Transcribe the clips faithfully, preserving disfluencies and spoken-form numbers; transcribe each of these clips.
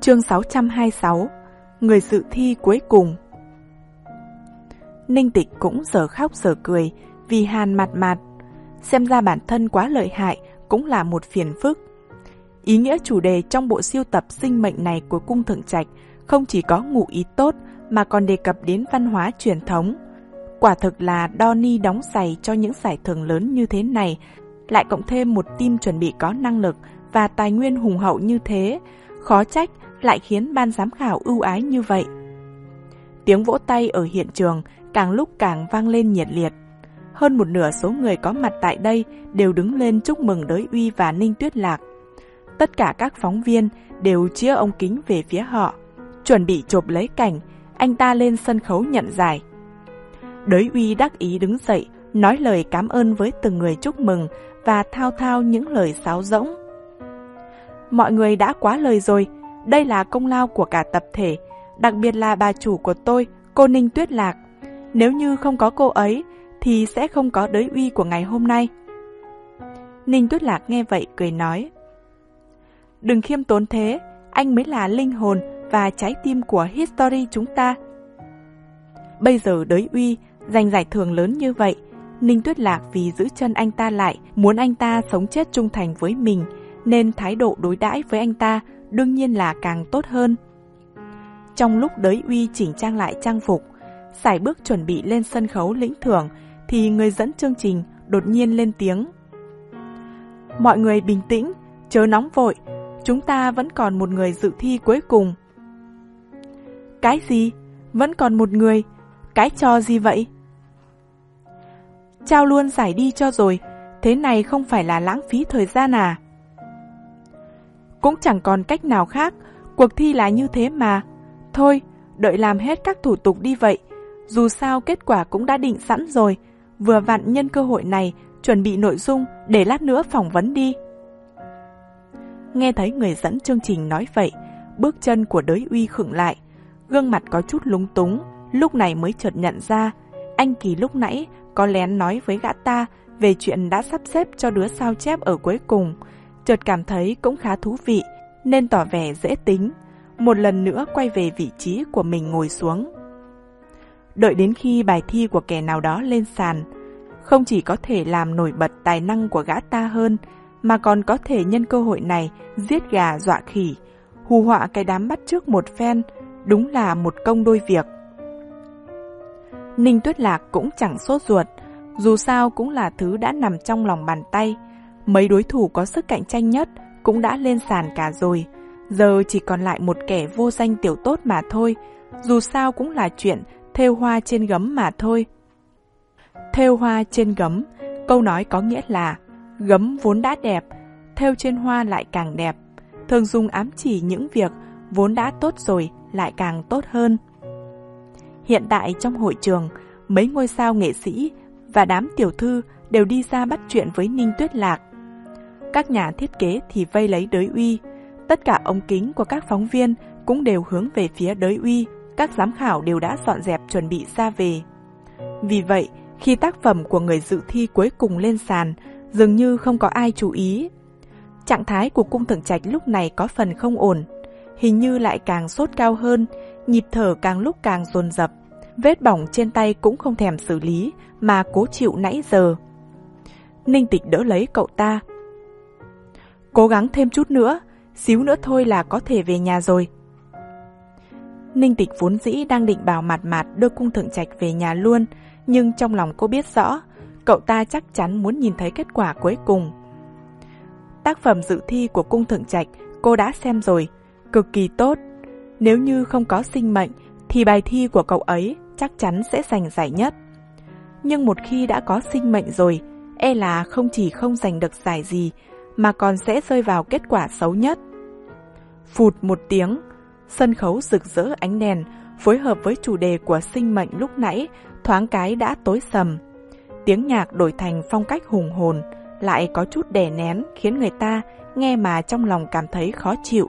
Chương sáu trăm hai mươi sáu. Người dự thi cuối cùng. Ninh Tịch cũng giờ khóc giờ cười vì Hàn Mạt Mạt. Xem ra bản thân quá lợi hại cũng là một phiền phức. Ý nghĩa chủ đề trong bộ siêu tập sinh mệnh này của Cung Thượng Trạch không chỉ có ngụ ý tốt mà còn đề cập đến văn hóa truyền thống. Quả thực là đo ni đóng giày cho những giải thưởng lớn như thế này, lại cộng thêm một team chuẩn bị có năng lực và tài nguyên hùng hậu như thế, khó trách lại khiến ban giám khảo ưu ái như vậy. Tiếng vỗ tay ở hiện trường càng lúc càng vang lên nhiệt liệt. Hơn một nửa số người có mặt tại đây đều đứng lên chúc mừng Đới Uy và Ninh Tuyết Lạc. Tất cả các phóng viên đều chĩa ống kính về phía họ, chuẩn bị chụp lấy cảnh anh ta lên sân khấu nhận giải. Đới Uy đắc ý đứng dậy, nói lời cảm ơn với từng người chúc mừng và thao thao những lời sáo rỗng. Mọi người đã quá lời rồi, đây là công lao của cả tập thể, đặc biệt là bà chủ của tôi, cô Ninh Tuyết Lạc. Nếu như không có cô ấy, thì sẽ không có Đới Uy của ngày hôm nay. Ninh Tuyết Lạc nghe vậy cười nói: Đừng khiêm tốn thế, anh mới là linh hồn và trái tim của History chúng ta. Bây giờ Đới Uy giành giải thưởng lớn như vậy, Ninh Tuyết Lạc vì giữ chân anh ta lại, muốn anh ta sống chết trung thành với mình, nên thái độ đối đãi với anh ta đương nhiên là càng tốt hơn. Trong lúc Đới Uy chỉnh trang lại trang phục, sải bước chuẩn bị lên sân khấu lĩnh thưởng, thì người dẫn chương trình đột nhiên lên tiếng: Mọi người bình tĩnh, chớ nóng vội, chúng ta vẫn còn một người dự thi cuối cùng. Cái gì? Vẫn còn một người? Cái trò gì vậy? Trao luôn giải đi cho rồi, thế này không phải là lãng phí thời gian à? Cũng chẳng còn cách nào khác, cuộc thi là như thế mà. Thôi, đợi làm hết các thủ tục đi vậy, dù sao kết quả cũng đã định sẵn rồi, vừa vặn nhân cơ hội này chuẩn bị nội dung để lát nữa phỏng vấn đi. Nghe thấy người dẫn chương trình nói vậy, bước chân của Đới Uy khựng lại, gương mặt có chút lúng túng, lúc này mới chợt nhận ra, anh Kỳ lúc nãy có lén nói với gã ta về chuyện đã sắp xếp cho đứa sao chép ở cuối cùng, chợt cảm thấy cũng khá thú vị, nên tỏ vẻ dễ tính, một lần nữa quay về vị trí của mình ngồi xuống. Đợi đến khi bài thi của kẻ nào đó lên sàn, không chỉ có thể làm nổi bật tài năng của gã ta hơn, mà còn có thể nhân cơ hội này giết gà dọa khỉ, hù họa cái đám bắt chước một phen, đúng là một công đôi việc. Ninh Tuyết Lạc cũng chẳng sốt ruột, dù sao cũng là thứ đã nằm trong lòng bàn tay. Mấy đối thủ có sức cạnh tranh nhất cũng đã lên sàn cả rồi, giờ chỉ còn lại một kẻ vô danh tiểu tốt mà thôi, dù sao cũng là chuyện thêu hoa trên gấm mà thôi. Thêu hoa trên gấm, câu nói có nghĩa là gấm vốn đã đẹp, thêu trên hoa lại càng đẹp, thường dùng ám chỉ những việc vốn đã tốt rồi lại càng tốt hơn. Hiện tại trong hội trường, mấy ngôi sao nghệ sĩ và đám tiểu thư đều đi ra bắt chuyện với Ninh Tuyết Lạc. Các nhà thiết kế thì vây lấy Đới Uy, tất cả ống kính của các phóng viên cũng đều hướng về phía Đới Uy, các giám khảo đều đã dọn dẹp chuẩn bị ra về. Vì vậy, khi tác phẩm của người dự thi cuối cùng lên sàn, dường như không có ai chú ý. Trạng thái của Cung Thượng Trạch lúc này có phần không ổn, hình như lại càng sốt cao hơn, nhịp thở càng lúc càng dồn dập, vết bỏng trên tay cũng không thèm xử lý mà cố chịu nãy giờ. Ninh Tịch đỡ lấy cậu ta: Cố gắng thêm chút nữa, xíu nữa thôi là có thể về nhà rồi. Ninh Tịch vốn dĩ đang định bảo Mạt Mạt đưa Cung Thượng Trạch về nhà luôn, nhưng trong lòng cô biết rõ, cậu ta chắc chắn muốn nhìn thấy kết quả cuối cùng. Tác phẩm dự thi của Cung Thượng Trạch cô đã xem rồi, cực kỳ tốt. Nếu như không có sinh mệnh, thì bài thi của cậu ấy chắc chắn sẽ giành giải nhất. Nhưng một khi đã có sinh mệnh rồi, e là không chỉ không giành được giải gì, mà còn sẽ rơi vào kết quả xấu nhất. Phụt một tiếng, sân khấu rực rỡ ánh đèn, phối hợp với chủ đề của sinh mệnh lúc nãy, thoáng cái đã tối sầm. Tiếng nhạc đổi thành phong cách hùng hồn, lại có chút đè nén, khiến người ta nghe mà trong lòng cảm thấy khó chịu.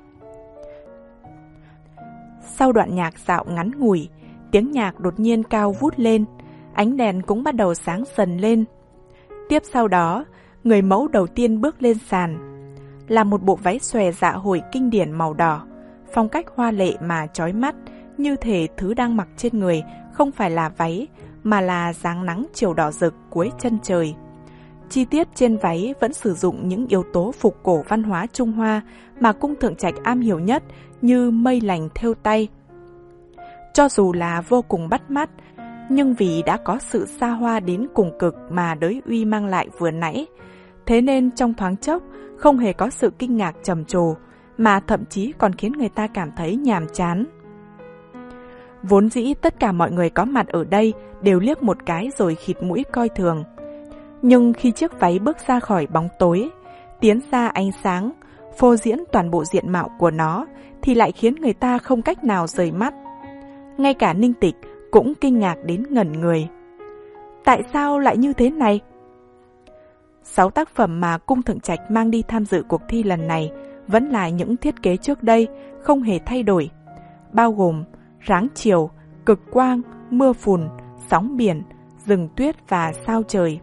Sau đoạn nhạc dạo ngắn ngủi, tiếng nhạc đột nhiên cao vút lên, ánh đèn cũng bắt đầu sáng dần lên. Tiếp sau đó, người mẫu đầu tiên bước lên sàn. Là một bộ váy xòe dạ hội kinh điển màu đỏ, phong cách hoa lệ mà chói mắt, như thể thứ đang mặc trên người không phải là váy, mà là dáng nắng chiều đỏ rực cuối chân trời. Chi tiết trên váy vẫn sử dụng những yếu tố phục cổ văn hóa Trung Hoa mà cung thượng trạch am hiểu nhất, như mây lành thêu tay. Cho dù là vô cùng bắt mắt, nhưng vì đã có sự xa hoa đến cùng cực mà đới uy mang lại vừa nãy, thế nên trong thoáng chốc không hề có sự kinh ngạc trầm trồ, mà thậm chí còn khiến người ta cảm thấy nhàm chán. Vốn dĩ tất cả mọi người có mặt ở đây đều liếc một cái rồi khịt mũi coi thường. Nhưng khi chiếc váy bước ra khỏi bóng tối, tiến ra ánh sáng, phô diễn toàn bộ diện mạo của nó, thì lại khiến người ta không cách nào rời mắt. Ngay cả Ninh Tịch cũng kinh ngạc đến ngẩn người. Tại sao lại như thế này? Sáu tác phẩm mà cung thượng trạch mang đi tham dự cuộc thi lần này vẫn là những thiết kế trước đây, không hề thay đổi, bao gồm Ráng chiều, Cực quang, Mưa phùn, Sóng biển, Rừng tuyết và Sao trời.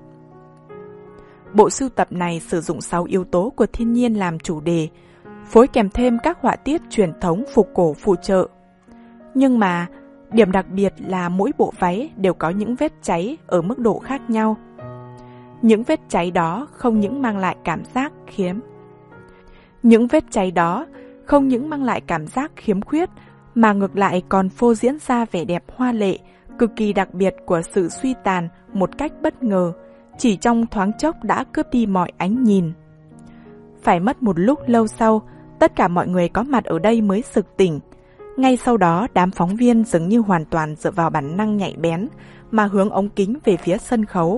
Bộ sưu tập này sử dụng sáu yếu tố của thiên nhiên làm chủ đề, phối kèm thêm các họa tiết truyền thống phục cổ phụ trợ. Nhưng mà, điểm đặc biệt là mỗi bộ váy đều có những vết cháy ở mức độ khác nhau. Những vết cháy đó không những mang lại cảm giác khiếm. Những vết cháy đó không những mang lại cảm giác khiếm khuyết, mà ngược lại còn phô diễn ra vẻ đẹp hoa lệ, cực kỳ đặc biệt của sự suy tàn một cách bất ngờ, chỉ trong thoáng chốc đã cướp đi mọi ánh nhìn. Phải mất một lúc lâu sau, tất cả mọi người có mặt ở đây mới sực tỉnh. Ngay sau đó, đám phóng viên dường như hoàn toàn dựa vào bản năng nhạy bén mà hướng ống kính về phía sân khấu.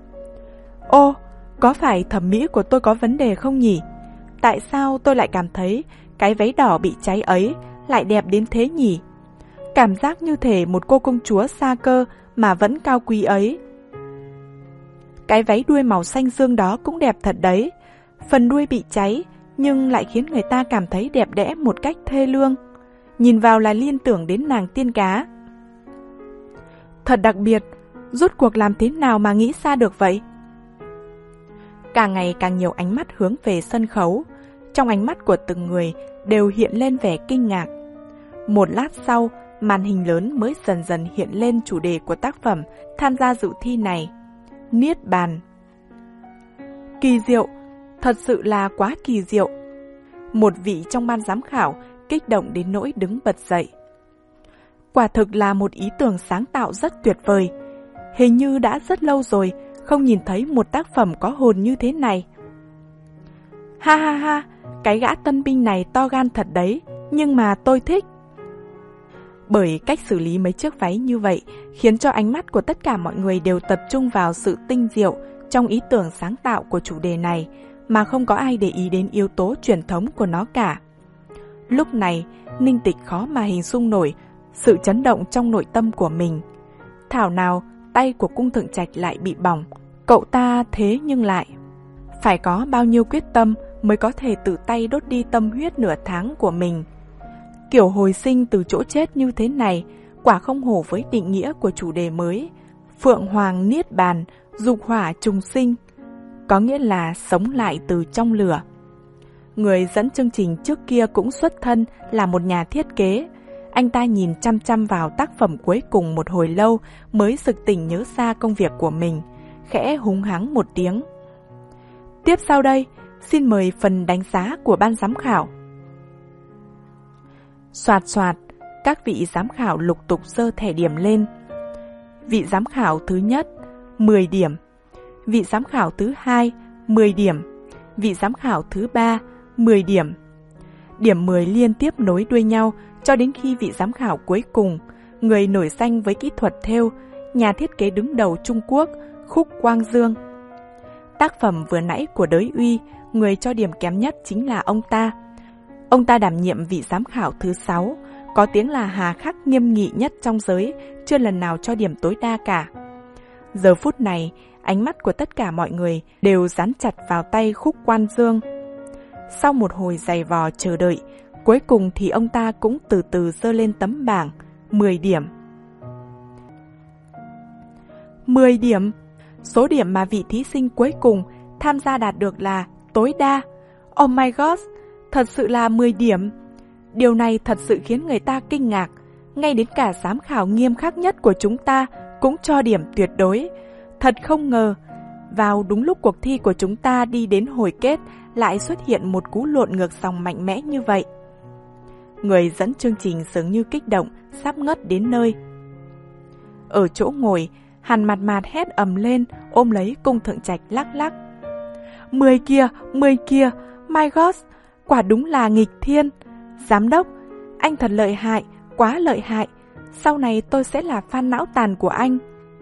Ô, có phải thẩm mỹ của tôi có vấn đề không nhỉ? Tại sao tôi lại cảm thấy cái váy đỏ bị cháy ấy lại đẹp đến thế nhỉ? Cảm giác như thể một cô công chúa xa cơ mà vẫn cao quý ấy. Cái váy đuôi màu xanh dương đó cũng đẹp thật đấy. Phần đuôi bị cháy nhưng lại khiến người ta cảm thấy đẹp đẽ một cách thê lương. Nhìn vào là liên tưởng đến nàng tiên cá. Thật đặc biệt, rốt cuộc làm thế nào mà nghĩ ra được vậy? Càng ngày càng nhiều ánh mắt hướng về sân khấu. Trong ánh mắt của từng người đều hiện lên vẻ kinh ngạc. Một lát sau, màn hình lớn mới dần dần hiện lên chủ đề của tác phẩm tham gia dự thi này. Niết bàn. Kỳ diệu, thật sự là quá kỳ diệu. Một vị trong ban giám khảo kích động đến nỗi đứng bật dậy. Quả thực là một ý tưởng sáng tạo rất tuyệt vời. Hình như đã rất lâu rồi không nhìn thấy một tác phẩm có hồn như thế này. Ha ha ha, cái gã tân binh này to gan thật đấy, nhưng mà tôi thích. Bởi cách xử lý mấy chiếc váy như vậy khiến cho ánh mắt của tất cả mọi người đều tập trung vào sự tinh diệu trong ý tưởng sáng tạo của chủ đề này, mà không có ai để ý đến yếu tố truyền thống của nó cả. Lúc này, Ninh Tịch khó mà hình dung nổi sự chấn động trong nội tâm của mình. Thảo nào tay của cung thượng trạch lại bị bỏng, cậu ta thế nhưng lại phải có bao nhiêu quyết tâm mới có thể tự tay đốt đi tâm huyết nửa tháng của mình. Kiểu hồi sinh từ chỗ chết như thế này quả không hổ với định nghĩa của chủ đề mới Phượng Hoàng Niết Bàn, dục hỏa trùng sinh, có nghĩa là sống lại từ trong lửa. Người dẫn chương trình trước kia cũng xuất thân là một nhà thiết kế. Anh ta nhìn chăm chăm vào tác phẩm cuối cùng một hồi lâu mới sực tỉnh nhớ ra công việc của mình, khẽ húng hắng một tiếng. Tiếp sau đây, xin mời phần đánh giá của ban giám khảo. Soạt soạt, các vị giám khảo lục tục giơ thẻ điểm lên. Vị giám khảo thứ nhất, mười điểm. Vị giám khảo thứ hai, mười điểm. Vị giám khảo thứ ba, mười điểm. Điểm mười liên tiếp nối đuôi nhau cho đến khi vị giám khảo cuối cùng, người nổi danh với kỹ thuật thêu, nhà thiết kế đứng đầu Trung Quốc, Khúc Quang Dương. Tác phẩm vừa nãy của Đới Uy, người cho điểm kém nhất chính là ông ta. Ông ta đảm nhiệm vị giám khảo thứ sáu, có tiếng là hà khắc nghiêm nghị nhất trong giới, chưa lần nào cho điểm tối đa cả. Giờ phút này, ánh mắt của tất cả mọi người đều dán chặt vào tay Khúc Quang Dương. Sau một hồi giày vò chờ đợi, cuối cùng thì ông ta cũng từ từ giơ lên tấm bảng, mười điểm. mười điểm. Số điểm mà vị thí sinh cuối cùng tham gia đạt được là tối đa. Oh my god, thật sự là mười điểm. Điều này thật sự khiến người ta kinh ngạc. Ngay đến cả giám khảo nghiêm khắc nhất của chúng ta cũng cho điểm tuyệt đối. Thật không ngờ, vào đúng lúc cuộc thi của chúng ta đi đến hồi kết lại xuất hiện một cú lộn ngược dòng mạnh mẽ như vậy. Người dẫn chương trình dường như kích động, sắp ngất đến nơi. Ở chỗ ngồi, Hàn Mạt Mạt hét ầm lên, ôm lấy Cung Thượng Trạch lắc lắc. Mười kia, mười kia, my god, quả đúng là nghịch thiên. Giám đốc, anh thật lợi hại, quá lợi hại. Sau này tôi sẽ là fan não tàn của anh.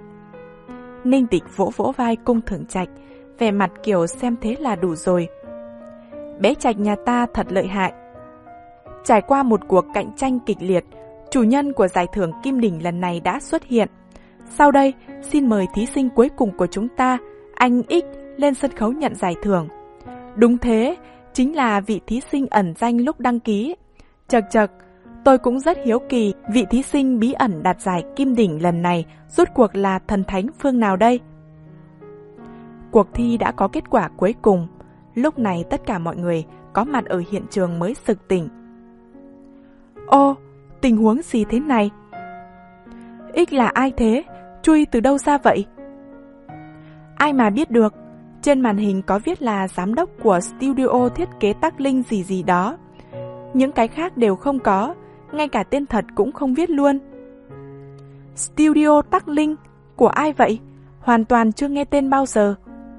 Ninh Tịch vỗ vỗ vai Cung Thượng Trạch, vẻ mặt kiểu xem thế là đủ rồi. Bé Trạch nhà ta thật lợi hại. Trải qua một cuộc cạnh tranh kịch liệt, chủ nhân của giải thưởng Kim Đỉnh lần này đã xuất hiện. Sau đây, xin mời thí sinh cuối cùng của chúng ta, anh X, lên sân khấu nhận giải thưởng. Đúng thế, chính là vị thí sinh ẩn danh lúc đăng ký. Chật chật, tôi cũng rất hiếu kỳ vị thí sinh bí ẩn đạt giải Kim Đỉnh lần này rốt cuộc là thần thánh phương nào đây? Cuộc thi đã có kết quả cuối cùng. Lúc này tất cả mọi người có mặt ở hiện trường mới sực tỉnh. Ô, tình huống gì thế này? X là ai thế? Chui từ đâu ra vậy? Ai mà biết được. Trên màn hình có viết là giám đốc của studio thiết kế Tắc Linh gì gì đó. Những cái khác đều không có, ngay cả tên thật cũng không viết luôn. Studio Tắc Linh? Của ai vậy? Hoàn toàn chưa nghe tên bao giờ.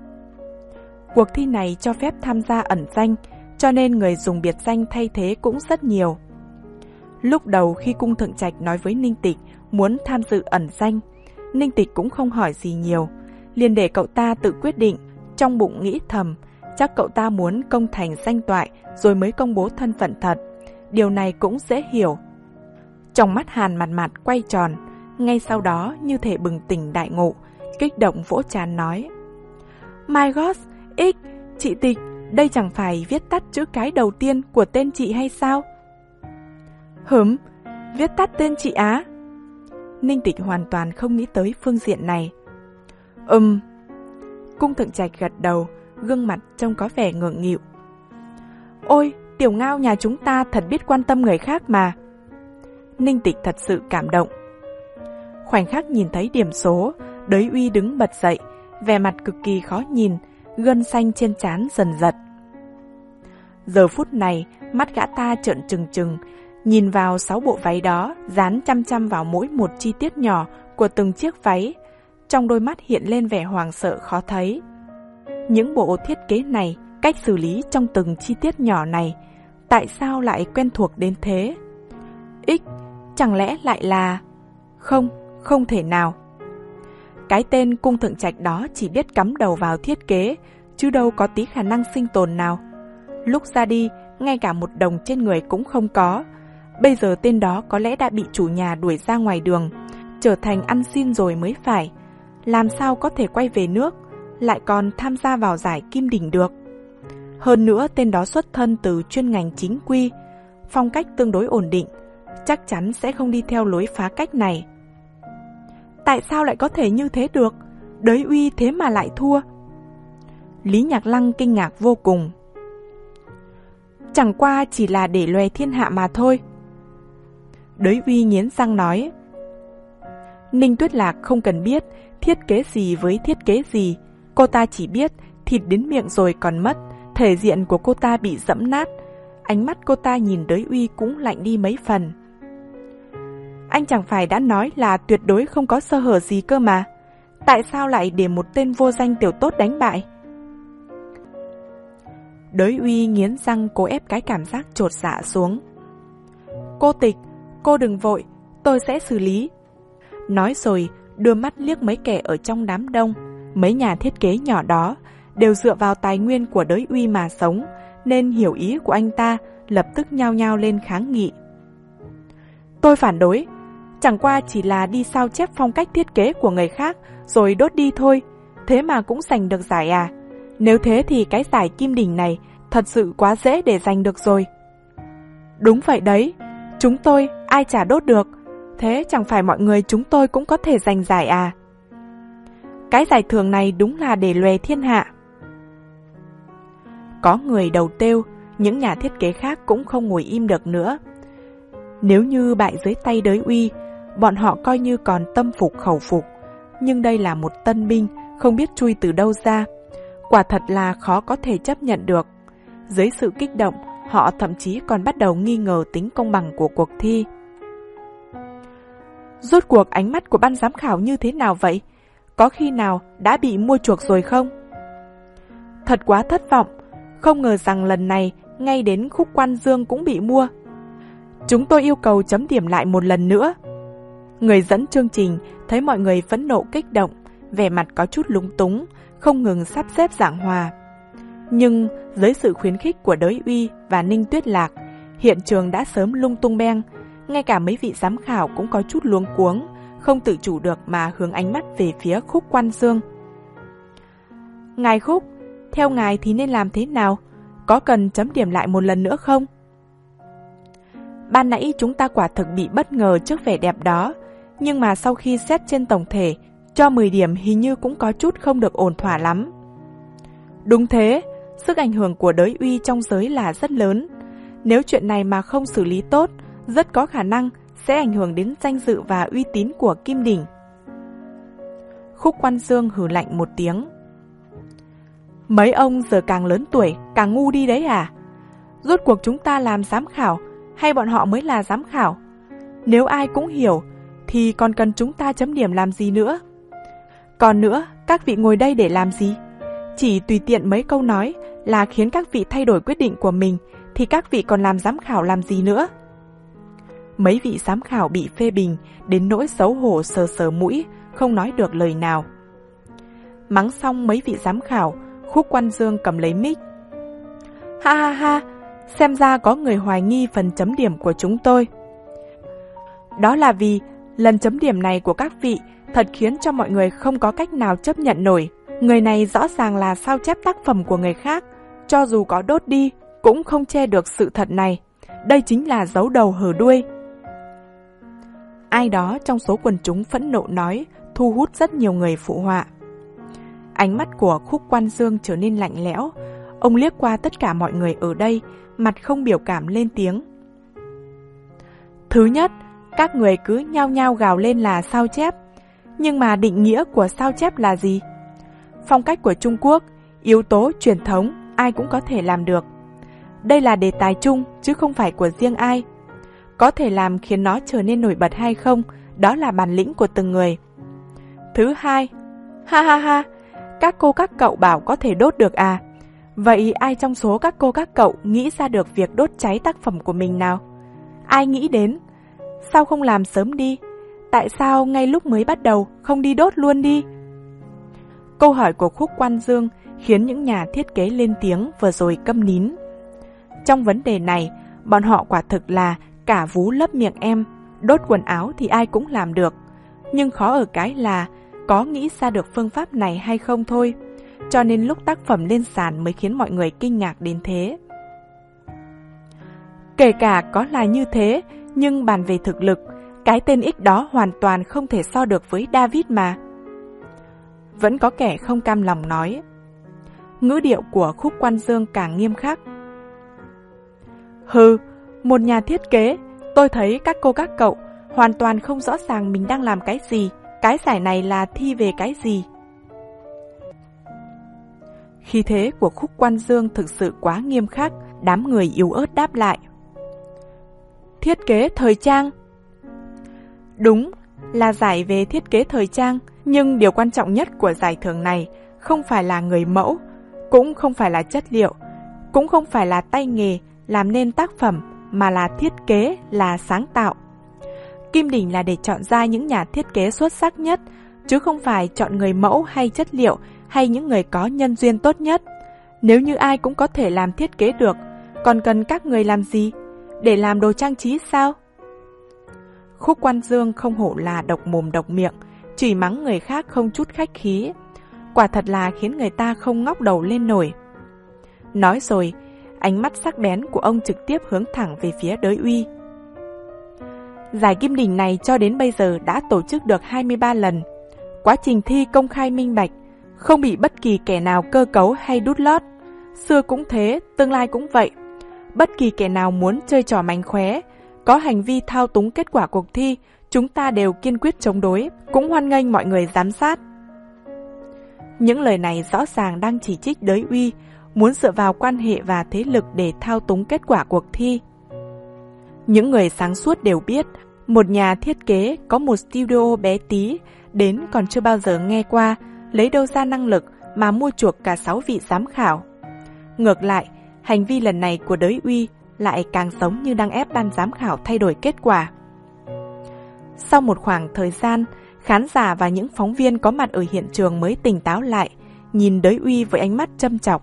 Cuộc thi này cho phép tham gia ẩn danh, cho nên người dùng biệt danh thay thế cũng rất nhiều. Lúc đầu khi Cung Thượng Trạch nói với Ninh Tịch muốn tham dự ẩn danh, Ninh Tịch cũng không hỏi gì nhiều, liền để cậu ta tự quyết định, trong bụng nghĩ thầm, chắc cậu ta muốn công thành danh toại rồi mới công bố thân phận thật. Điều này cũng dễ hiểu. Trong mắt Hàn Mạt Mạt quay tròn, ngay sau đó như thể bừng tỉnh đại ngộ, kích động vỗ trán nói: My god, X, chị Tịch, đây chẳng phải viết tắt chữ cái đầu tiên của tên chị hay sao? Hửm, viết tắt tên chị á? Ninh Tịch hoàn toàn không nghĩ tới phương diện này. Ừm. Cung Thượng Trạch gật đầu, gương mặt trông có vẻ ngượng nghịu. Ôi, Tiểu Ngao nhà chúng ta thật biết quan tâm người khác mà. Ninh Tịch thật sự cảm động. Khoảnh khắc nhìn thấy điểm số, Đới Uy đứng bật dậy, vẻ mặt cực kỳ khó nhìn, gân xanh trên trán dần giật. Giờ phút này, mắt gã ta trợn trừng trừng, nhìn vào sáu bộ váy đó, dán chăm chăm vào mỗi một chi tiết nhỏ của từng chiếc váy. Trong đôi mắt hiện lên vẻ hoảng sợ khó thấy. Những bộ thiết kế này, cách xử lý trong từng chi tiết nhỏ này, tại sao lại quen thuộc đến thế? X, chẳng lẽ lại là... Không, không thể nào. Cái tên Cung Thượng Trạch đó chỉ biết cắm đầu vào thiết kế, chứ đâu có tí khả năng sinh tồn nào. Lúc ra đi, ngay cả một đồng trên người cũng không có. Bây giờ tên đó có lẽ đã bị chủ nhà đuổi ra ngoài đường, trở thành ăn xin rồi mới phải. Làm sao có thể quay về nước, lại còn tham gia vào giải Kim Đỉnh được. Hơn nữa tên đó xuất thân từ chuyên ngành chính quy, phong cách tương đối ổn định, chắc chắn sẽ không đi theo lối phá cách này. Tại sao lại có thể như thế được? Đới Uy thế mà lại thua. Lý Nhạc Lăng kinh ngạc vô cùng. Chẳng qua chỉ là để lòe thiên hạ mà thôi. Đới Uy nghiến răng nói. Ninh Tuyết Lạc không cần biết thiết kế gì với thiết kế gì, cô ta chỉ biết thịt đến miệng rồi còn mất, thể diện của cô ta bị dẫm nát. Ánh mắt cô ta nhìn Đới Uy cũng lạnh đi mấy phần. Anh chẳng phải đã nói là tuyệt đối không có sơ hở gì cơ mà, tại sao lại để một tên vô danh tiểu tốt đánh bại? Đới Uy nghiến răng cố ép cái cảm giác chột dạ xuống. Cô Tịch, cô đừng vội, tôi sẽ xử lý. Nói rồi đưa mắt liếc mấy kẻ ở trong đám đông. Mấy nhà thiết kế nhỏ đó đều dựa vào tài nguyên của Đới Uy mà sống, nên hiểu ý của anh ta, lập tức nhao nhao lên kháng nghị. Tôi phản đối, chẳng qua chỉ là đi sao chép phong cách thiết kế của người khác rồi đốt đi thôi, thế mà cũng giành được giải à? Nếu thế thì cái giải Kim Đỉnh này thật sự quá dễ để giành được rồi. Đúng vậy đấy, chúng tôi ai chả đốt được, thế chẳng phải mọi người chúng tôi cũng có thể giành giải à? Cái giải thưởng này đúng là để lòe thiên hạ. Có người đầu têu, những nhà thiết kế khác cũng không ngồi im được nữa. Nếu như bại dưới tay Đới Uy, bọn họ coi như còn tâm phục khẩu phục. Nhưng đây là một tân binh, không biết chui từ đâu ra. Quả thật là khó có thể chấp nhận được. Dưới sự kích động, họ thậm chí còn bắt đầu nghi ngờ tính công bằng của cuộc thi. Rốt cuộc ánh mắt của ban giám khảo như thế nào vậy? Có khi nào đã bị mua chuộc rồi không? Thật quá thất vọng, không ngờ rằng lần này ngay đến Khúc Quan Dương cũng bị mua. Chúng tôi yêu cầu chấm điểm lại một lần nữa. Người dẫn chương trình thấy mọi người phẫn nộ kích động, vẻ mặt có chút lúng túng, không ngừng sắp xếp giảng hòa. Nhưng dưới sự khuyến khích của Đới Uy và Ninh Tuyết Lạc, hiện trường đã sớm lung tung beng. Ngay cả mấy vị giám khảo cũng có chút luống cuống, không tự chủ được mà hướng ánh mắt về phía Khúc Quan Dương. Ngài Khúc, theo ngài thì nên làm thế nào? Có cần chấm điểm lại một lần nữa không? Ban nãy chúng ta quả thực bị bất ngờ trước vẻ đẹp đó, nhưng mà sau khi xét trên tổng thể, cho mười điểm hình như cũng có chút không được ổn thỏa lắm. Đúng thế, sức ảnh hưởng của Đới Uy trong giới là rất lớn. Nếu chuyện này mà không xử lý tốt, rất có khả năng sẽ ảnh hưởng đến danh dự và uy tín của Kim Đình. Khúc Quan Dương hừ lạnh một tiếng. Mấy ông giờ càng lớn tuổi, càng ngu đi đấy à? Rốt cuộc chúng ta làm giám khảo, hay bọn họ mới là giám khảo? Nếu ai cũng hiểu, thì còn cần chúng ta chấm điểm làm gì nữa? Còn nữa, các vị ngồi đây để làm gì? Chỉ tùy tiện mấy câu nói là khiến các vị thay đổi quyết định của mình, thì các vị còn làm giám khảo làm gì nữa? Mấy vị giám khảo bị phê bình đến nỗi xấu hổ sờ sờ mũi, không nói được lời nào. Mắng xong mấy vị giám khảo, Khúc Quan Dương cầm lấy mic. Ha ha ha, xem ra có người hoài nghi phần chấm điểm của chúng tôi. Đó là vì lần chấm điểm này của các vị thật khiến cho mọi người không có cách nào chấp nhận nổi. Người này rõ ràng là sao chép tác phẩm của người khác, cho dù có đốt đi cũng không che được sự thật này. Đây chính là giấu đầu hở đuôi. Ai đó trong số quần chúng phẫn nộ nói, thu hút rất nhiều người phụ họa. Ánh mắt của Khúc Quan Dương trở nên lạnh lẽo. Ông liếc qua tất cả mọi người ở đây, mặt không biểu cảm lên tiếng. Thứ nhất, các người cứ nhao nhao gào lên là sao chép. Nhưng mà định nghĩa của sao chép là gì? Phong cách của Trung Quốc, yếu tố truyền thống, ai cũng có thể làm được. Đây là đề tài chung, chứ không phải của riêng ai. Có thể làm khiến nó trở nên nổi bật hay không, đó là bản lĩnh của từng người. Thứ hai, ha ha ha, các cô các cậu bảo có thể đốt được à? Vậy ai trong số các cô các cậu nghĩ ra được việc đốt cháy tác phẩm của mình nào? Ai nghĩ đến? Sao không làm sớm đi? Tại sao ngay lúc mới bắt đầu không đi đốt luôn đi? Câu hỏi của Khúc Quan Dương khiến những nhà thiết kế lên tiếng vừa rồi câm nín. Trong vấn đề này, bọn họ quả thực là cả vú lấp miệng em. Đốt quần áo thì ai cũng làm được, nhưng khó ở cái là có nghĩ ra được phương pháp này hay không thôi. Cho nên lúc tác phẩm lên sàn mới khiến mọi người kinh ngạc đến thế. Kể cả có là như thế, nhưng bàn về thực lực, cái tên X đó hoàn toàn không thể so được với David mà. Vẫn có kẻ không cam lòng nói. Ngữ điệu của Khúc Quan Dương càng nghiêm khắc. Hừ, một nhà thiết kế, tôi thấy các cô các cậu hoàn toàn không rõ ràng mình đang làm cái gì, cái giải này là thi về cái gì. Khí thế của Khúc Quan Dương thực sự quá nghiêm khắc, đám người yếu ớt đáp lại. Thiết kế thời trang. Đúng, là giải về thiết kế thời trang, nhưng điều quan trọng nhất của giải thưởng này không phải là người mẫu, cũng không phải là chất liệu, cũng không phải là tay nghề làm nên tác phẩm, mà là thiết kế, là sáng tạo. Kim Đình là để chọn ra những nhà thiết kế xuất sắc nhất, chứ không phải chọn người mẫu hay chất liệu hay những người có nhân duyên tốt nhất. Nếu như ai cũng có thể làm thiết kế được, còn cần các người làm gì? Để làm đồ trang trí sao? Khúc Quan Dương không hổ là độc mồm độc miệng, chửi mắng người khác không chút khách khí. Quả thật là khiến người ta không ngóc đầu lên nổi. Nói rồi, ánh mắt sắc bén của ông trực tiếp hướng thẳng về phía Đới Uy. Giải Kim Đình này cho đến bây giờ đã tổ chức được hai mươi ba lần. Quá trình thi công khai minh bạch, không bị bất kỳ kẻ nào cơ cấu hay đút lót. Xưa cũng thế, tương lai cũng vậy. Bất kỳ kẻ nào muốn chơi trò mánh khóe, có hành vi thao túng kết quả cuộc thi, chúng ta đều kiên quyết chống đối, cũng hoan nghênh mọi người giám sát. Những lời này rõ ràng đang chỉ trích Đới Uy, muốn dựa vào quan hệ và thế lực để thao túng kết quả cuộc thi. Những người sáng suốt đều biết, một nhà thiết kế có một studio bé tí, đến còn chưa bao giờ nghe qua, lấy đâu ra năng lực mà mua chuộc cả sáu vị giám khảo. Ngược lại, hành vi lần này của Đới Uy lại càng giống như đang ép ban giám khảo thay đổi kết quả. Sau một khoảng thời gian, khán giả và những phóng viên có mặt ở hiện trường mới tỉnh táo lại, nhìn Đới Uy với ánh mắt châm chọc.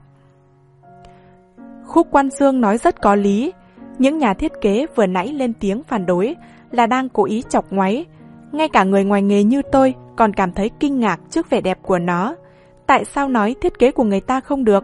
Khúc Quan Dương nói rất có lý, những nhà thiết kế vừa nãy lên tiếng phản đối là đang cố ý chọc ngoáy. Ngay cả người ngoài nghề như tôi còn cảm thấy kinh ngạc trước vẻ đẹp của nó. Tại sao nói thiết kế của người ta không được?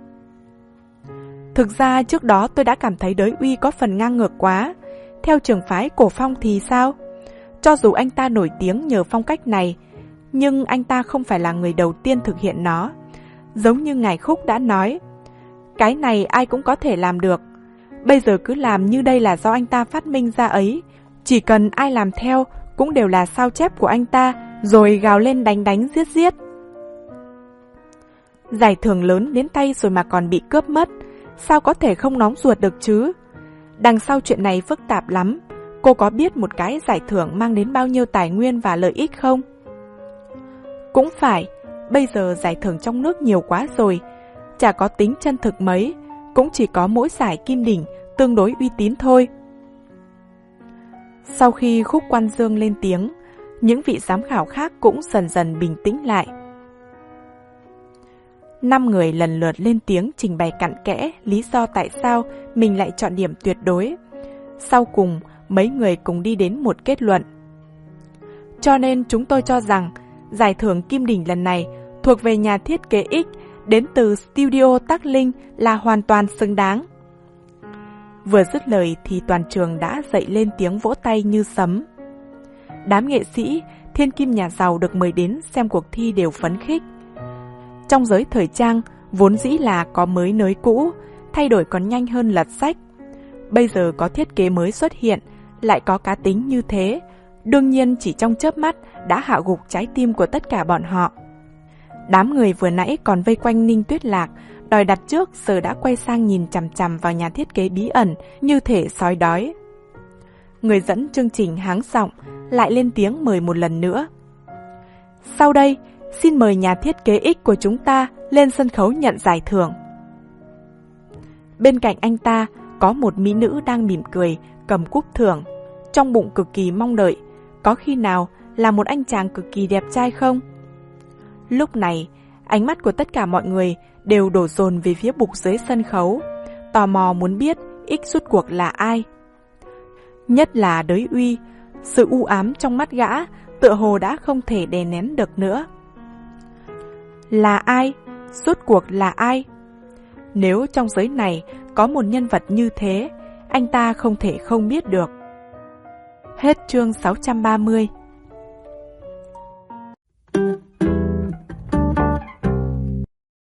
Thực ra trước đó tôi đã cảm thấy Đới Uy có phần ngang ngược quá. Theo trường phái cổ phong thì sao? Cho dù anh ta nổi tiếng nhờ phong cách này, nhưng anh ta không phải là người đầu tiên thực hiện nó. Giống như ngài Khúc đã nói, cái này ai cũng có thể làm được. Bây giờ cứ làm như đây là do anh ta phát minh ra ấy. Chỉ cần ai làm theo cũng đều là sao chép của anh ta, rồi gào lên đánh đánh giết giết. Giải thưởng lớn đến tay rồi mà còn bị cướp mất, sao có thể không nóng ruột được chứ? Đằng sau chuyện này phức tạp lắm. Cô có biết một cái giải thưởng mang đến bao nhiêu tài nguyên và lợi ích không? Cũng phải, bây giờ giải thưởng trong nước nhiều quá rồi, chả có tính chân thực mấy, cũng chỉ có mỗi giải Kim Đỉnh tương đối uy tín thôi. Sau khi Khúc Quan Dương lên tiếng, những vị giám khảo khác cũng dần dần bình tĩnh lại. Năm người lần lượt lên tiếng trình bày cặn kẽ lý do tại sao mình lại chọn điểm tuyệt đối. Sau cùng, mấy người cùng đi đến một kết luận. Cho nên chúng tôi cho rằng giải thưởng Kim Đỉnh lần này thuộc về nhà thiết kế X đến từ studio Tắc Linh là hoàn toàn xứng đáng. Vừa dứt lời thì toàn trường đã dậy lên tiếng vỗ tay như sấm. Đám nghệ sĩ, thiên kim nhà giàu được mời đến xem cuộc thi đều phấn khích. Trong giới thời trang, vốn dĩ là có mới nới cũ, thay đổi còn nhanh hơn lật sách. Bây giờ có thiết kế mới xuất hiện, lại có cá tính như thế, đương nhiên chỉ trong chớp mắt đã hạ gục trái tim của tất cả bọn họ. Đám người vừa nãy còn vây quanh Ninh Tuyết Lạc, đòi đặt trước giờ đã quay sang nhìn chằm chằm vào nhà thiết kế bí ẩn như thể sói đói. Người dẫn chương trình háng giọng lại lên tiếng mời một lần nữa. Sau đây, xin mời nhà thiết kế X của chúng ta lên sân khấu nhận giải thưởng. Bên cạnh anh ta có một mỹ nữ đang mỉm cười, cầm cúp thưởng, trong bụng cực kỳ mong đợi, có khi nào là một anh chàng cực kỳ đẹp trai không? Lúc này, ánh mắt của tất cả mọi người đều đổ dồn về phía bục dưới sân khấu, tò mò muốn biết X rút cuộc là ai. Nhất là Đới Uy, sự u ám trong mắt gã tựa hồ đã không thể đè nén được nữa. Là ai? Rút cuộc là ai? Nếu trong giới này có một nhân vật như thế, anh ta không thể không biết được. Hết chương sáu trăm ba mươi.